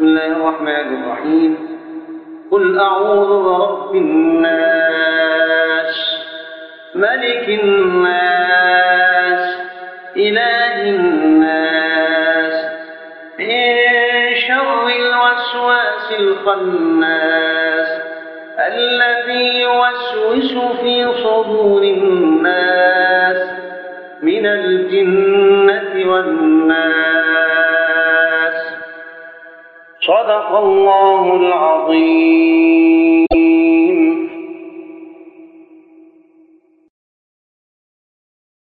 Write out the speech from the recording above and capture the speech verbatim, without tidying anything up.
الله الرحمن الرحيم قل أعوذ برب الناس ملك الناس إله الناس من شر الوسواس الخناس الذي يوسوس في صدور الناس من الجنة والناس. صدق الله العظيم.